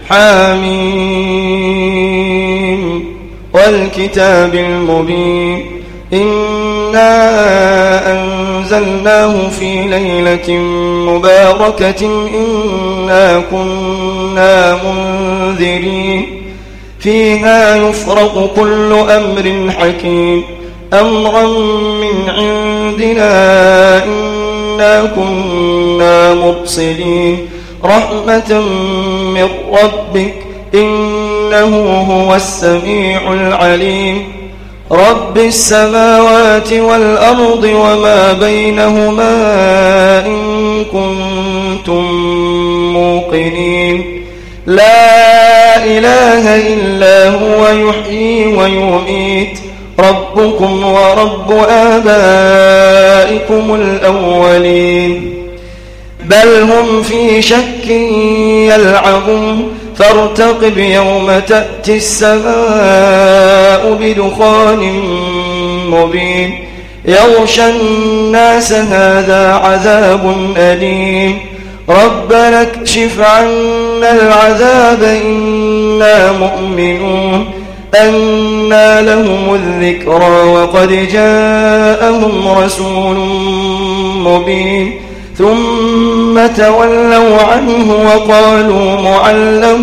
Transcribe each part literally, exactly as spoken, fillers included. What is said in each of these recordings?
حاميم والكتاب المبين إنا أنزلناه في ليلة مباركة إنا كنا منذرين فيها يفرق كل أمر حكيم أمرا من عندنا إنا كنا مرسلين رحمة من ربك إنه هو السميع العليم رب السماوات والأرض وما بينهما إن كنتم موقنين لا إله إلا هو يحيي ويميت ربكم ورب آبائكم الأولين بل هم في شك يلعبون فارتقب يوم تأتي السماء بدخان مبين يغشى الناس هذا عذاب أليم ربنا اكشف عنا العذاب إنا مؤمنون أنى لهم الذكرى وقد جاءهم رسول مبين ثم تولوا عنه وقالوا معلم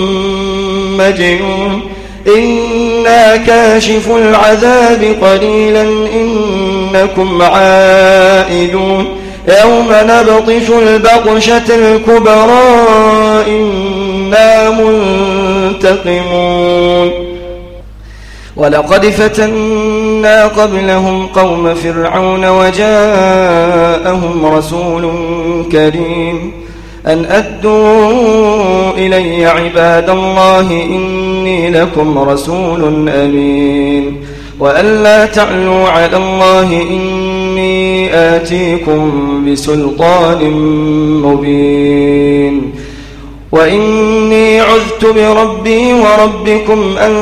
مجنون إنا كاشف العذاب قليلا إنكم عائدون يوم نبطش البطشة الكبرى إنا منتقمون ولقد فتنا قبلهم قوم فرعون وجاءهم رسول كريم أن أدوا إلي عباد الله إني لكم رسول أمين وأن لا تعلوا على الله إني آتيكم بسلطان مبين وإني عذت بربي وربكم أن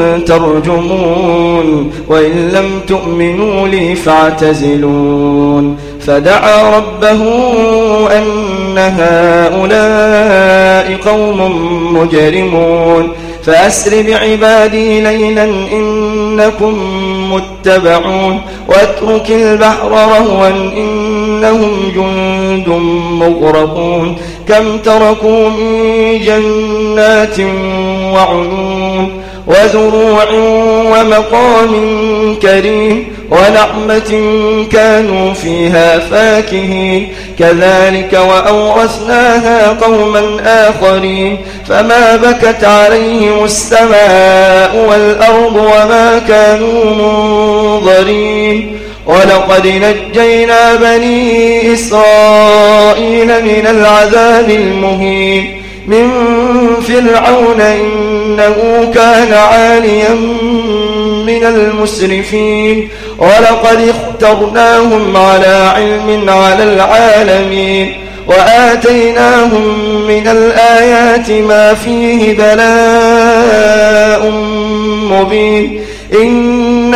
ترجمون وإن لم تؤمنوا لي فاعتزلون فدعا ربه أن هؤلاء قوم مجرمون فأسر بعبادي ليلا إنكم متبعون واترك البحر رهوا إنهم جند مغرقون كم تركوا من جنات وعيون وزروع ومقام كريم ونعمة كانوا فيها فاكهين كذلك وأورثناها قوما آخرين فما بكت عليهم السماء والأرض وما كانوا منظرين ولقد نجينا بني إسرائيل من العذاب المهين من فرعون إنه كان عاليا من المسرفين ولقد اخترناهم على علم على العالمين وآتيناهم من الآيات ما فيه بلاء مبين إن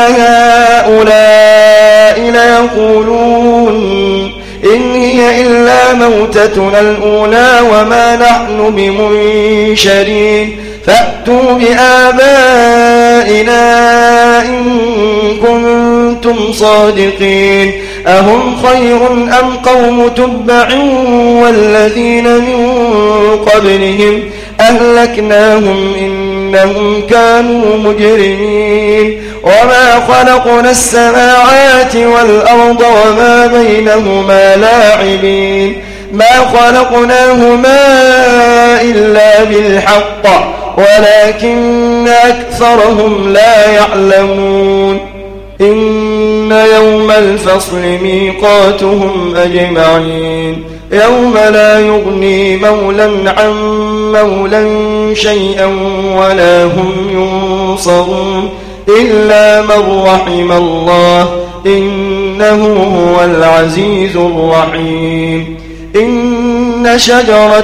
هؤلاء ليقولون إن هي إلا موتتنا الأولى وما نحن بمنشرين فأتوا بآبائنا إن كنتم صادقين أهم خير أم قوم تبع والذين من قبلهم أهلكناهم إنهم كانوا مجرمين وما خلقنا السماوات والأرض وما بينهما لاعبين ما خلقناهما إلا بالحق ولكن أكثرهم لا يعلمون إن يوم الفصل ميقاتهم أجمعين يوم لا يغني مولا عن مولا شيئا ولا هم ينصرون إلا من رحم الله إنه هو العزيز الرحيم إن شجرة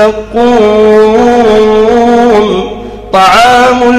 الزقوم طعام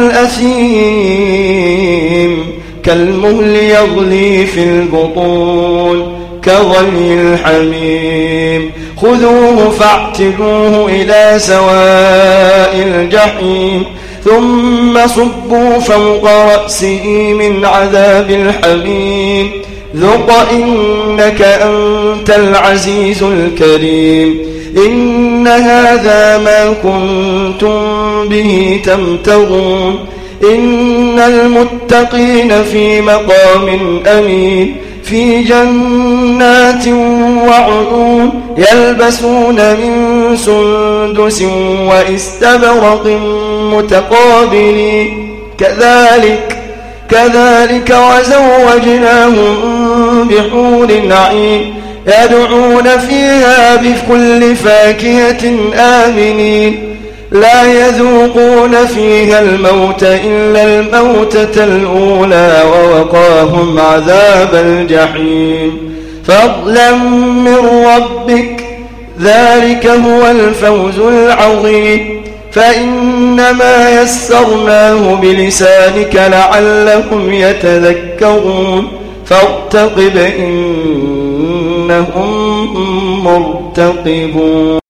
الأثيم كالمهل يغلي في البطون كغلي الحميم خذوه فاعتلوه إلى سواء الجحيم ثم صبوا فوق رأسه من عذاب الحميم ذق إنك أنت العزيز الكريم إن هذا ما كنتم به تمترون إن المتقين في مقام أمين في جنات وعيون يلبسون من سندس واستبرق متقابلين كذلك كذلك وزوجناهم بحور عين يدعون فيها بكل فاكهة آمنين لا يذوقون فيها الموت إلا الموتة الأولى ووقاهم عذاب الجحيم فضلا من ربك ذلك هو الفوز العظيم فإنما يسرناه بلسانك لعلهم يتذكرون فارتقب إنهم مرتقبون.